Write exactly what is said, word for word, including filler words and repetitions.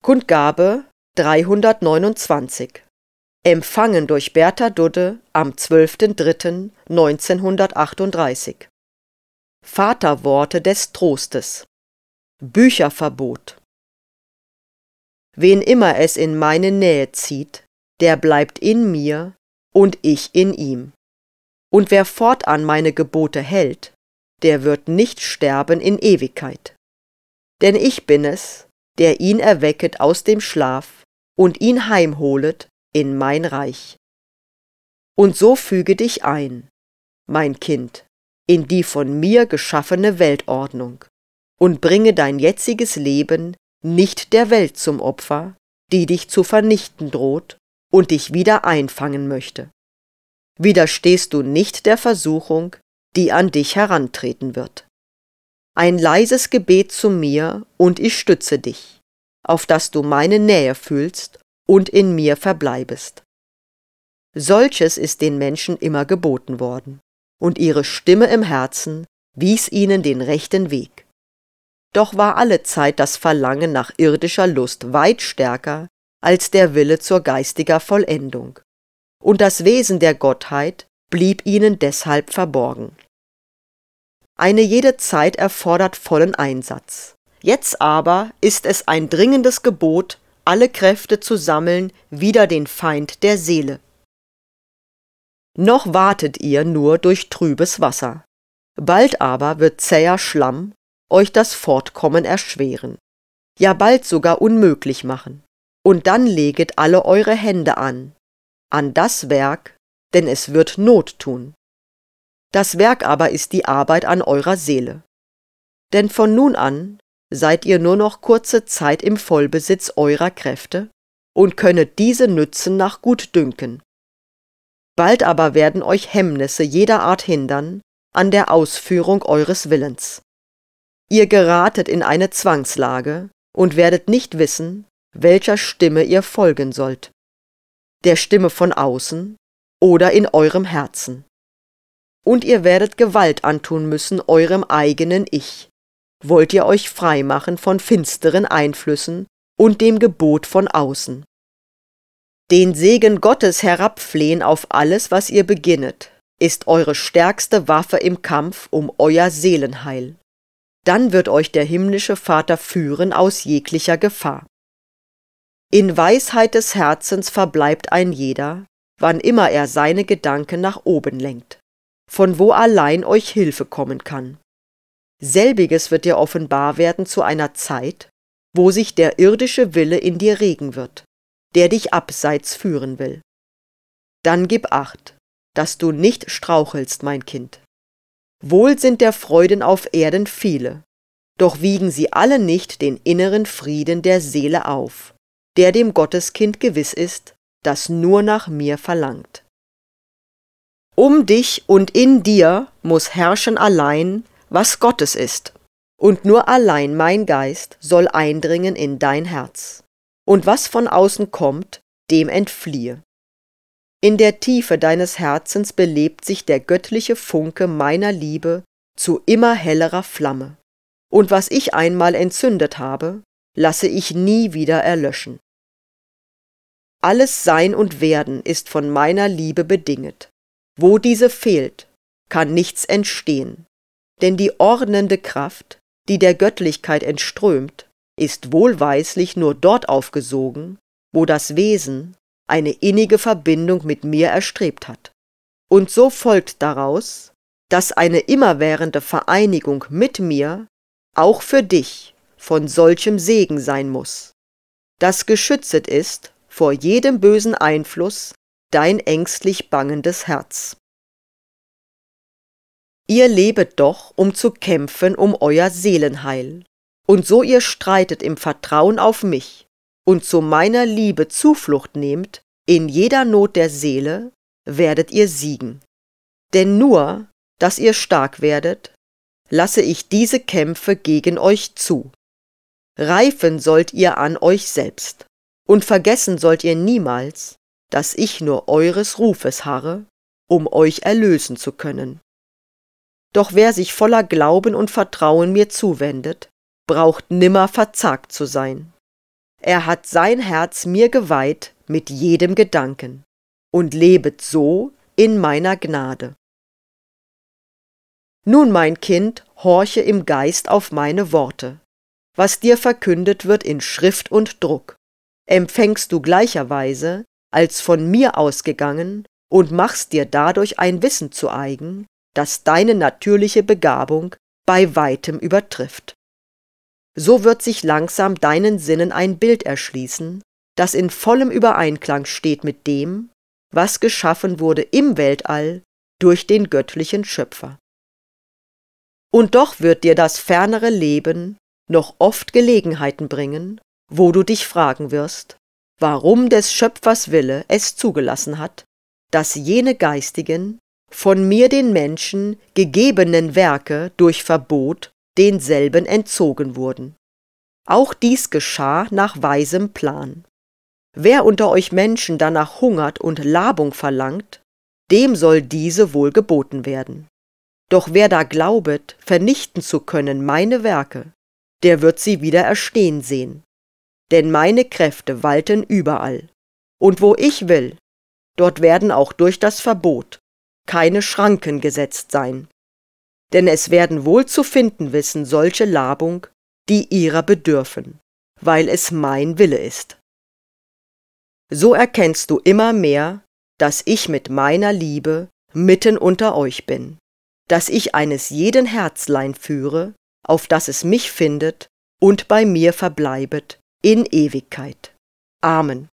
Kundgabe dreihundertneunundzwanzig. Empfangen durch Bertha Dudde am zwölften dritten neunzehnhundertachtunddreißig. Vaterworte des Trostes. Bücherverbot. Wen immer es in meine Nähe zieht, der bleibt in mir und ich in ihm. Und wer fortan meine Gebote hält, der wird nicht sterben in Ewigkeit. Denn ich bin es, der ihn erwecket aus dem Schlaf und ihn heimholet in mein Reich. Und so füge dich ein, mein Kind, in die von mir geschaffene Weltordnung und bringe dein jetziges Leben nicht der Welt zum Opfer, die dich zu vernichten droht und dich wieder einfangen möchte. Widerstehst du nicht der Versuchung, die an dich herantreten wird. Ein leises Gebet zu mir und ich stütze dich, auf dass du meine Nähe fühlst und in mir verbleibest. Solches ist den Menschen immer geboten worden, und ihre Stimme im Herzen wies ihnen den rechten Weg. Doch war allezeit das Verlangen nach irdischer Lust weit stärker als der Wille zur geistiger Vollendung, und das Wesen der Gottheit blieb ihnen deshalb verborgen. Eine jede Zeit erfordert vollen Einsatz. Jetzt aber ist es ein dringendes Gebot, alle Kräfte zu sammeln wider den Feind der Seele. Noch wartet ihr nur durch trübes Wasser, bald aber wird zäher Schlamm euch das Fortkommen erschweren, ja bald sogar unmöglich machen, und dann leget alle eure Hände an, an das Werk, denn es wird Not tun. Das Werk aber ist die Arbeit an eurer Seele. Denn von nun an seid ihr nur noch kurze Zeit im Vollbesitz eurer Kräfte und könnet diese nützen nach Gutdünken. Bald aber werden euch Hemmnisse jeder Art hindern an der Ausführung eures Willens. Ihr geratet in eine Zwangslage und werdet nicht wissen, welcher Stimme ihr folgen sollt, der Stimme von außen oder in eurem Herzen. Und ihr werdet Gewalt antun müssen eurem eigenen Ich, wollt ihr euch frei machen von finsteren Einflüssen und dem Gebot von außen. Den Segen Gottes herabflehen auf alles, was ihr beginnet, ist eure stärkste Waffe im Kampf um euer Seelenheil. Dann wird euch der himmlische Vater führen aus jeglicher Gefahr. In Weisheit des Herzens verbleibt ein jeder, wann immer er seine Gedanken nach oben lenkt, von wo allein euch Hilfe kommen kann. Selbiges wird dir offenbar werden zu einer Zeit, wo sich der irdische Wille in dir regen wird, der dich abseits führen will. Dann gib Acht, dass du nicht strauchelst, mein Kind. Wohl sind der Freuden auf Erden viele, doch wiegen sie alle nicht den inneren Frieden der Seele auf, der dem Gotteskind gewiss ist, das nur nach mir verlangt. Um dich und in dir muß herrschen allein, was Gottes ist, und nur allein mein Geist soll eindringen in dein Herz, und was von außen kommt, dem entfliehe. In der Tiefe deines Herzens belebt sich der göttliche Funke meiner Liebe zu immer hellerer Flamme, und was ich einmal entzündet habe, lasse ich nie wieder erlöschen. Alles Sein und Werden ist von meiner Liebe bedinget. Wo diese fehlt, kann nichts entstehen, denn die ordnende Kraft, die der Göttlichkeit entströmt, ist wohlweislich nur dort aufgesogen, wo das Wesen eine innige Verbindung mit mir erstrebt hat. Und so folgt daraus, dass eine immerwährende Vereinigung mit mir auch für dich von solchem Segen sein muß, das geschützet ist vor jedem bösen Einfluss dein ängstlich bangendes Herz. Ihr lebet doch, um zu kämpfen um euer Seelenheil, und so ihr streitet im Vertrauen auf mich und zu meiner Liebe Zuflucht nehmt in jeder Not der Seele, werdet ihr siegen. Denn nur, dass ihr stark werdet, lasse ich diese Kämpfe gegen euch zu. Reifen sollt ihr an euch selbst, und vergessen sollt ihr niemals, dass ich nur eures Rufes harre, um euch erlösen zu können. Doch wer sich voller Glauben und Vertrauen mir zuwendet, braucht nimmer verzagt zu sein. er hat sein Herz mir geweiht mit jedem Gedanken und lebet so in meiner Gnade. Nun, mein Kind, horche im Geist auf meine Worte. Was dir verkündet wird in Schrift und Druck, empfängst du gleicherweise als von mir ausgegangen und machst dir dadurch ein Wissen zu eigen, das deine natürliche Begabung bei weitem übertrifft. So wird sich langsam deinen Sinnen ein Bild erschließen, das in vollem Übereinklang steht mit dem, was geschaffen wurde im Weltall durch den göttlichen Schöpfer. Und doch wird dir das fernere Leben noch oft Gelegenheiten bringen, wo du dich fragen wirst, warum des Schöpfers Wille es zugelassen hat, dass jene geistigen, von mir den Menschen gegebenen Werke durch Verbot denselben entzogen wurden. Auch dies geschah nach weisem Plan. Wer unter euch Menschen danach hungert und Labung verlangt, dem soll diese wohl geboten werden. Doch wer da glaubet, vernichten zu können meine Werke, der wird sie wieder erstehen sehen. Denn meine Kräfte walten überall. Und wo ich will, dort werden auch durch das Verbot keine Schranken gesetzt sein. Denn es werden wohl zu finden wissen solche Labung, die ihrer bedürfen, weil es mein Wille ist. So erkennst du immer mehr, dass ich mit meiner Liebe mitten unter euch bin, dass ich eines jeden Herzlein führe, auf das es mich findet und bei mir verbleibet in Ewigkeit. Amen.